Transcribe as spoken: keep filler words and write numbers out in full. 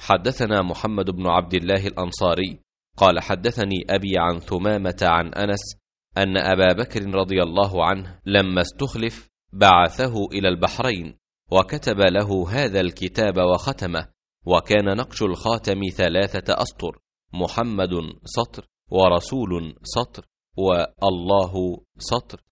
حدثنا محمد بن عبد الله الأنصاري قال حدثني أبي عن ثمامة عن أنس أن أبا بكر رضي الله عنه لما استخلف بعثه إلى البحرين وكتب له هذا الكتاب وختمه، وكان نقش الخاتم ثلاثة أسطر: محمد سطر، ورسول سطر، والله سطر،